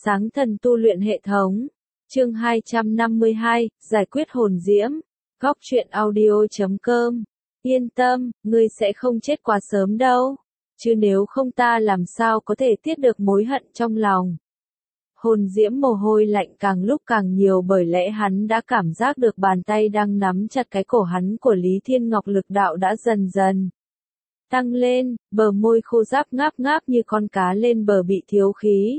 Sáng thần tu luyện hệ thống. Chương 252, giải quyết hồn diễm. Góc truyện audio.com. Yên tâm, ngươi sẽ không chết quá sớm đâu. Chứ nếu không ta làm sao có thể tiết được mối hận trong lòng. Hồn diễm mồ hôi lạnh càng lúc càng nhiều bởi lẽ hắn đã cảm giác được bàn tay đang nắm chặt cái cổ hắn của Lý Thiên Ngọc, lực đạo đã dần dần tăng lên, bờ môi khô ráp ngáp ngáp như con cá lên bờ bị thiếu khí.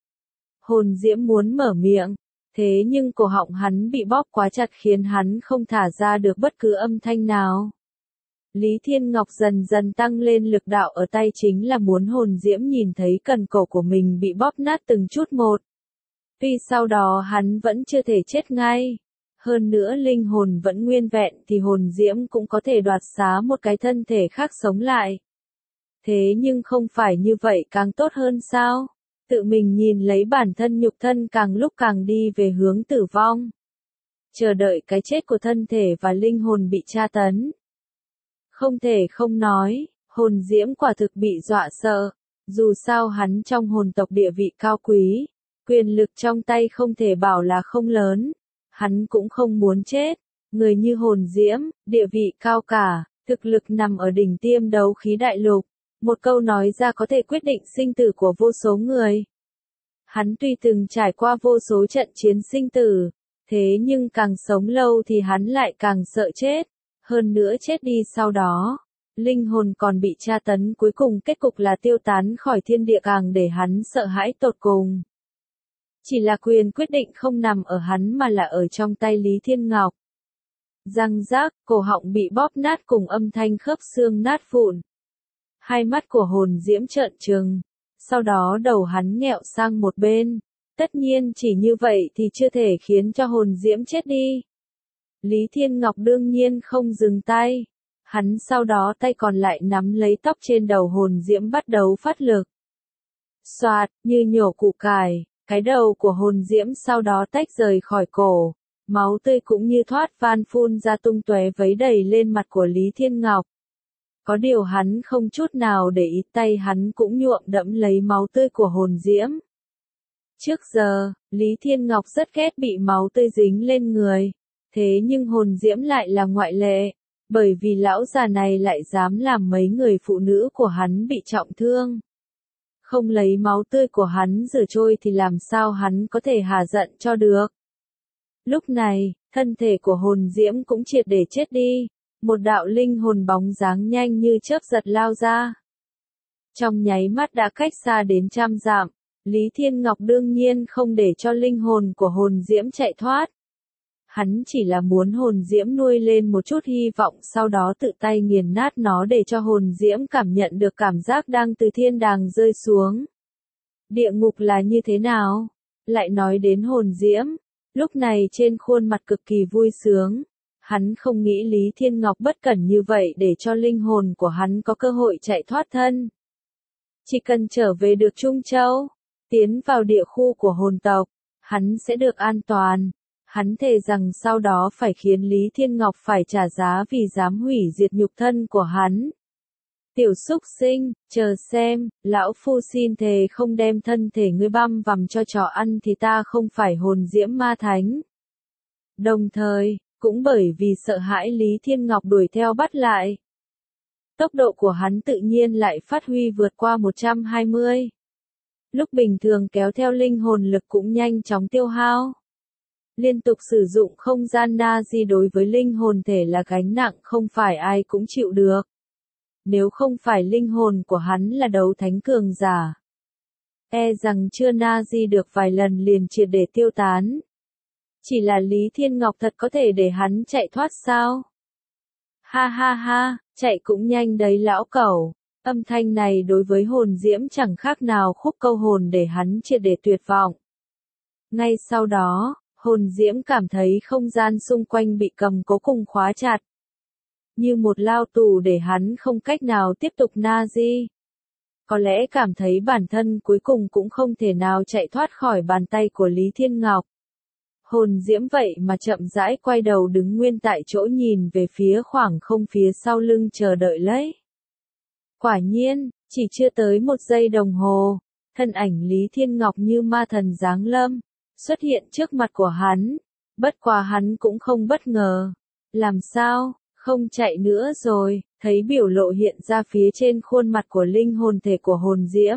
Hồn diễm muốn mở miệng, thế nhưng cổ họng hắn bị bóp quá chặt khiến hắn không thả ra được bất cứ âm thanh nào. Lý Thiên Ngọc dần dần tăng lên lực đạo ở tay chính là muốn hồn diễm nhìn thấy cần cổ của mình bị bóp nát từng chút một. Tuy sau đó hắn vẫn chưa thể chết ngay. Hơn nữa linh hồn vẫn nguyên vẹn thì hồn diễm cũng có thể đoạt xá một cái thân thể khác sống lại. Thế nhưng không phải như vậy càng tốt hơn sao? Tự mình nhìn lấy bản thân nhục thân càng lúc càng đi về hướng tử vong. Chờ đợi cái chết của thân thể và linh hồn bị tra tấn. Không thể không nói, hồn diễm quả thực bị dọa sợ. Dù sao hắn trong hồn tộc địa vị cao quý, quyền lực trong tay không thể bảo là không lớn. Hắn cũng không muốn chết. Người như hồn diễm, địa vị cao cả, thực lực nằm ở đỉnh tiêm đấu khí đại lục. Một câu nói ra có thể quyết định sinh tử của vô số người. Hắn tuy từng trải qua vô số trận chiến sinh tử, thế nhưng càng sống lâu thì hắn lại càng sợ chết. Hơn nữa chết đi sau đó, linh hồn còn bị tra tấn, cuối cùng kết cục là tiêu tán khỏi thiên địa, càng để hắn sợ hãi tột cùng. Chỉ là quyền quyết định không nằm ở hắn mà là ở trong tay Lý Thiên Ngọc. Răng rác, cổ họng bị bóp nát cùng âm thanh khớp xương nát vụn. Hai mắt của hồn diễm trợn trừng, sau đó đầu hắn nghẹo sang một bên. Tất nhiên chỉ như vậy thì chưa thể khiến cho hồn diễm chết đi. Lý Thiên Ngọc đương nhiên không dừng tay. Hắn sau đó tay còn lại nắm lấy tóc trên đầu hồn diễm bắt đầu phát lực. Xoạt, như nhổ củ cải, cái đầu của hồn diễm sau đó tách rời khỏi cổ. Máu tươi cũng như thoát van phun ra tung tóe vấy đầy lên mặt của Lý Thiên Ngọc. Có điều hắn không chút nào để ý, tay hắn cũng nhuộm đẫm lấy máu tươi của hồn diễm. Trước giờ, Lý Thiên Ngọc rất ghét bị máu tươi dính lên người. Thế nhưng hồn diễm lại là ngoại lệ. Bởi vì lão già này lại dám làm mấy người phụ nữ của hắn bị trọng thương. Không lấy máu tươi của hắn rửa trôi thì làm sao hắn có thể hà giận cho được. Lúc này, thân thể của hồn diễm cũng triệt để chết đi. Một đạo linh hồn bóng dáng nhanh như chớp giật lao ra. Trong nháy mắt đã cách xa đến 100 dặm, Lý Thiên Ngọc đương nhiên không để cho linh hồn của hồn diễm chạy thoát. Hắn chỉ là muốn hồn diễm nuôi lên một chút hy vọng, sau đó tự tay nghiền nát nó để cho hồn diễm cảm nhận được cảm giác đang từ thiên đàng rơi xuống. Địa ngục là như thế nào? Lại nói đến hồn diễm, lúc này trên khuôn mặt cực kỳ vui sướng. Hắn không nghĩ Lý Thiên Ngọc bất cẩn như vậy để cho linh hồn của hắn có cơ hội chạy thoát thân. Chỉ cần trở về được Trung Châu, tiến vào địa khu của hồn tộc, hắn sẽ được an toàn. Hắn thề rằng sau đó phải khiến Lý Thiên Ngọc phải trả giá vì dám hủy diệt nhục thân của hắn. Tiểu súc sinh, chờ xem, lão phu xin thề không đem thân thể ngươi băm vằm cho chó ăn thì ta không phải hồn diễm ma thánh. Đồng thời, cũng bởi vì sợ hãi Lý Thiên Ngọc đuổi theo bắt lại, tốc độ của hắn tự nhiên lại phát huy vượt qua 120. Lúc bình thường kéo theo linh hồn lực cũng nhanh chóng tiêu hao. Liên tục sử dụng không gian Nazi đối với linh hồn thể là gánh nặng không phải ai cũng chịu được. Nếu không phải linh hồn của hắn là đấu thánh cường giả, e rằng chưa Nazi được vài lần liền triệt để tiêu tán. Chỉ là Lý Thiên Ngọc thật có thể để hắn chạy thoát sao? Ha ha ha, chạy cũng nhanh đấy lão cẩu. Âm thanh này đối với hồn diễm chẳng khác nào khúc câu hồn để hắn triệt để tuyệt vọng. Ngay sau đó, hồn diễm cảm thấy không gian xung quanh bị cầm cố cùng khóa chặt. Như một lao tù để hắn không cách nào tiếp tục Nazi. Có lẽ cảm thấy bản thân cuối cùng cũng không thể nào chạy thoát khỏi bàn tay của Lý Thiên Ngọc. Hồn diễm vậy mà chậm rãi quay đầu đứng nguyên tại chỗ nhìn về phía khoảng không phía sau lưng chờ đợi lấy. Quả nhiên, chỉ chưa tới 1 giây đồng hồ, thân ảnh Lý Thiên Ngọc như ma thần giáng lâm, xuất hiện trước mặt của hắn. Bất quá hắn cũng không bất ngờ. Làm sao, không chạy nữa rồi, thấy biểu lộ hiện ra phía trên khuôn mặt của linh hồn thể của hồn diễm.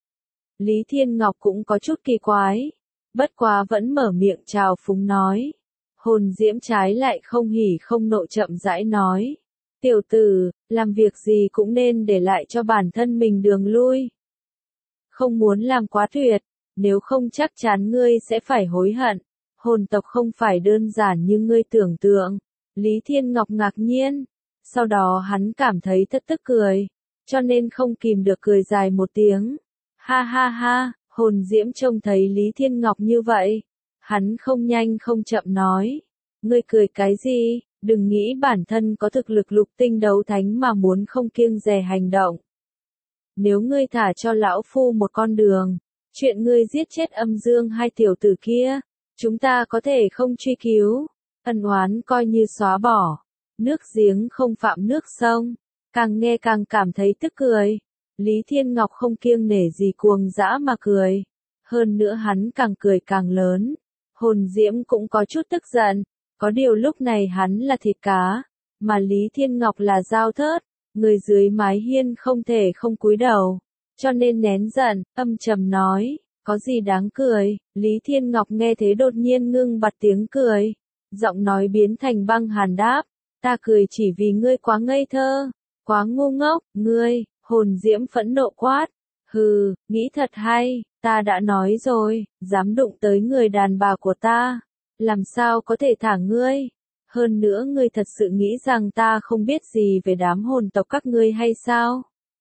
Lý Thiên Ngọc cũng có chút kỳ quái, bất quá vẫn mở miệng chào phúng nói. Hồn diễm trái lại không hỉ không nộ chậm rãi nói. Tiểu tử, làm việc gì cũng nên để lại cho bản thân mình đường lui. Không muốn làm quá tuyệt, nếu không chắc chắn ngươi sẽ phải hối hận. Hồn tộc không phải đơn giản như ngươi tưởng tượng. Lý Thiên Ngọc ngạc nhiên, sau đó hắn cảm thấy thất tức cười, cho nên không kìm được cười dài một tiếng. Ha ha ha, hồn diễm trông thấy Lý Thiên Ngọc như vậy. Hắn không nhanh không chậm nói. Ngươi cười cái gì, đừng nghĩ bản thân có thực lực lục tinh đấu thánh mà muốn không kiêng dè hành động. Nếu ngươi thả cho lão phu một con đường, chuyện ngươi giết chết âm dương hai tiểu tử kia, chúng ta có thể không truy cứu, ân oán coi như xóa bỏ. Nước giếng không phạm nước sông, càng nghe càng cảm thấy tức cười. Lý Thiên Ngọc không kiêng nể gì cuồng dã mà cười. Hơn nữa hắn càng cười càng lớn. Hồn diễm cũng có chút tức giận. Có điều lúc này hắn là thịt cá, mà Lý Thiên Ngọc là dao thớt. Người dưới mái hiên không thể không cúi đầu. Cho nên nén giận, âm trầm nói. Có gì đáng cười. Lý Thiên Ngọc nghe thế đột nhiên ngưng bặt tiếng cười. Giọng nói biến thành băng hàn đáp. Ta cười chỉ vì ngươi quá ngây thơ, quá ngu ngốc, ngươi. Hồn diễm phẫn nộ quát. Hừ, nghĩ thật hay, ta đã nói rồi, dám đụng tới người đàn bà của ta. Làm sao có thể thả ngươi? Hơn nữa ngươi thật sự nghĩ rằng ta không biết gì về đám hồn tộc các ngươi hay sao?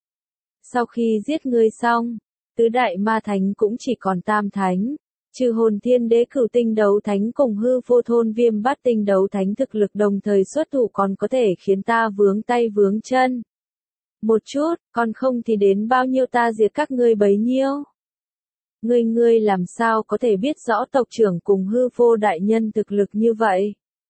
Sau khi giết ngươi xong, tứ đại ma thánh cũng chỉ còn tam thánh. Trừ hồn thiên đế cửu tinh đấu thánh cùng hư vô thôn viêm bát tinh đấu thánh thực lực đồng thời xuất thủ còn có thể khiến ta vướng tay vướng chân. Một chút, còn không thì đến bao nhiêu ta diệt các ngươi bấy nhiêu. Ngươi làm sao có thể biết rõ tộc trưởng cùng hư vô đại nhân thực lực như vậy?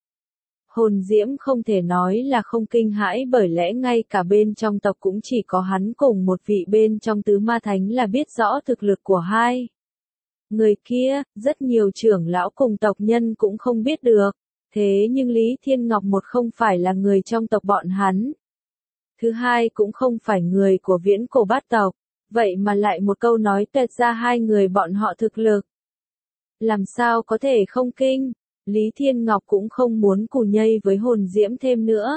Hồn diễm không thể nói là không kinh hãi bởi lẽ ngay cả bên trong tộc cũng chỉ có hắn cùng một vị bên trong tứ ma thánh là biết rõ thực lực của hai. Người kia, rất nhiều trưởng lão cùng tộc nhân cũng không biết được. Thế nhưng Lý Thiên Ngọc một không phải là người trong tộc bọn hắn. Thứ hai cũng không phải người của viễn cổ bát tộc. Vậy mà lại một câu nói tuệt ra hai người bọn họ thực lực. Làm sao có thể không kinh? Lý Thiên Ngọc cũng không muốn cù nhây với hồn diễm thêm nữa.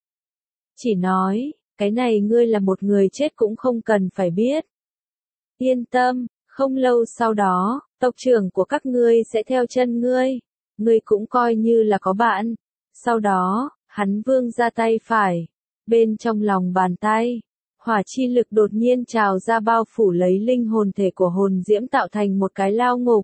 Chỉ nói, cái này ngươi là một người chết cũng không cần phải biết. Yên tâm, không lâu sau đó, tộc trưởng của các ngươi sẽ theo chân ngươi. Ngươi cũng coi như là có bạn. Sau đó, hắn vươn ra tay phải. Bên trong lòng bàn tay, hỏa chi lực đột nhiên trào ra bao phủ lấy linh hồn thể của hồn diễm tạo thành một cái lao ngục.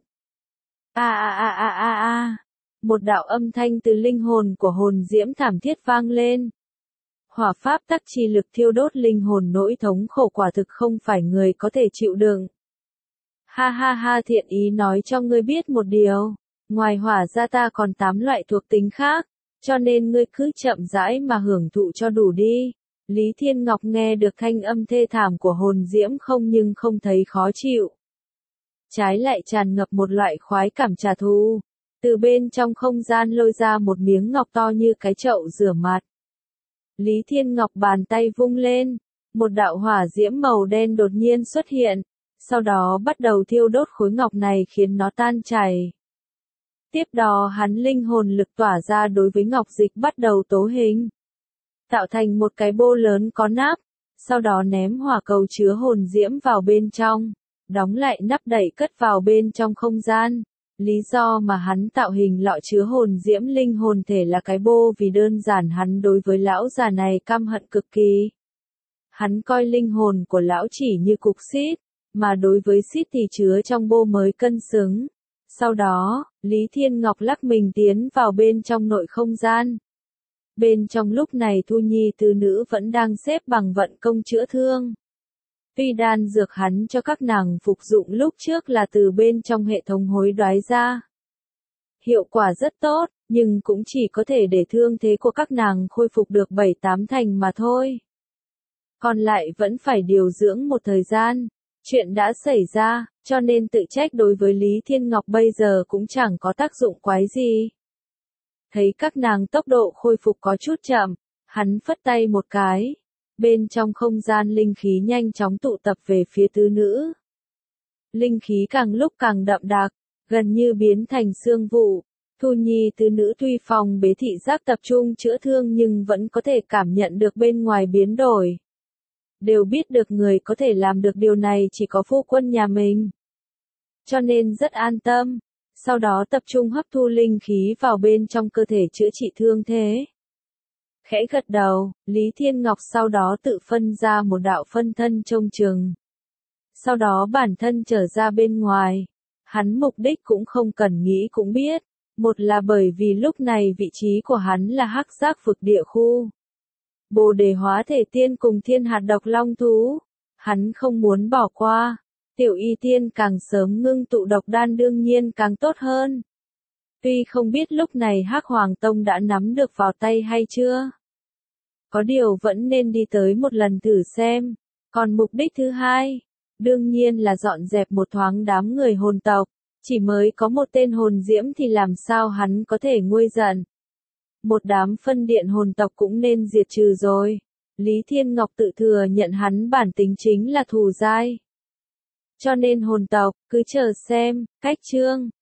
Một đạo âm thanh từ linh hồn của hồn diễm thảm thiết vang lên. Hỏa pháp tắc chi lực thiêu đốt linh hồn nỗi thống khổ quả thực không phải người có thể chịu đựng. Ha ha ha, thiện ý nói cho ngươi biết một điều, ngoài hỏa ra ta còn 8 loại thuộc tính khác, cho nên ngươi cứ chậm rãi mà hưởng thụ cho đủ đi. Lý Thiên Ngọc nghe được thanh âm thê thảm của hồn diễm không nhưng không thấy khó chịu. Trái lại tràn ngập một loại khoái cảm trả thù. Từ bên trong không gian lôi ra một miếng ngọc to như cái chậu rửa mặt. Lý Thiên Ngọc bàn tay vung lên, một đạo hỏa diễm màu đen đột nhiên xuất hiện, sau đó bắt đầu thiêu đốt khối ngọc này khiến nó tan chảy. Tiếp đó hắn linh hồn lực tỏa ra đối với ngọc dịch bắt đầu tố hình. Tạo thành một cái bô lớn có nắp, sau đó ném hỏa cầu chứa hồn diễm vào bên trong, đóng lại nắp đậy cất vào bên trong không gian. Lý do mà hắn tạo hình lọ chứa hồn diễm linh hồn thể là cái bô vì đơn giản hắn đối với lão già này căm hận cực kỳ. Hắn coi linh hồn của lão chỉ như cục xít, mà đối với xít thì chứa trong bô mới cân xứng. Sau đó, Lý Thiên Ngọc lắc mình tiến vào bên trong nội không gian. Bên trong lúc này Thu Nhi tứ nữ vẫn đang xếp bằng vận công chữa thương. Tuy đan dược hắn cho các nàng phục dụng lúc trước là từ bên trong hệ thống hối đoái ra. Hiệu quả rất tốt, nhưng cũng chỉ có thể để thương thế của các nàng khôi phục được 7-8 thành mà thôi. Còn lại vẫn phải điều dưỡng một thời gian. Chuyện đã xảy ra, cho nên tự trách đối với Lý Thiên Ngọc bây giờ cũng chẳng có tác dụng quái gì. Thấy các nàng tốc độ khôi phục có chút chậm, hắn phất tay một cái. Bên trong không gian linh khí nhanh chóng tụ tập về phía tứ nữ. Linh khí càng lúc càng đậm đặc, gần như biến thành sương vụ. Thu Nhi tứ nữ tuy phòng bế thị giác tập trung chữa thương nhưng vẫn có thể cảm nhận được bên ngoài biến đổi. Đều biết được người có thể làm được điều này chỉ có phu quân nhà mình. Cho nên rất an tâm. Sau đó tập trung hấp thu linh khí vào bên trong cơ thể chữa trị thương thế. Khẽ gật đầu, Lý Thiên Ngọc sau đó tự phân ra một đạo phân thân trông chừng. Sau đó bản thân trở ra bên ngoài. Hắn mục đích cũng không cần nghĩ cũng biết. Một là bởi vì lúc này vị trí của hắn là hắc giác vực địa khu. Bồ đề hóa thể tiên cùng thiên hạt độc long thú. Hắn không muốn bỏ qua. Tiểu y tiên càng sớm ngưng tụ độc đan đương nhiên càng tốt hơn. Tuy không biết lúc này Hắc Hoàng Tông đã nắm được vào tay hay chưa. Có điều vẫn nên đi tới một lần thử xem. Còn mục đích thứ hai, đương nhiên là dọn dẹp một thoáng đám người hồn tộc. Chỉ mới có một tên hồn diễm thì làm sao hắn có thể nguôi giận. Một đám phân điện hồn tộc cũng nên diệt trừ rồi. Lý Thiên Ngọc tự thừa nhận hắn bản tính chính là thù dai. Cho nên hồn tộc, cứ chờ xem, cách chương.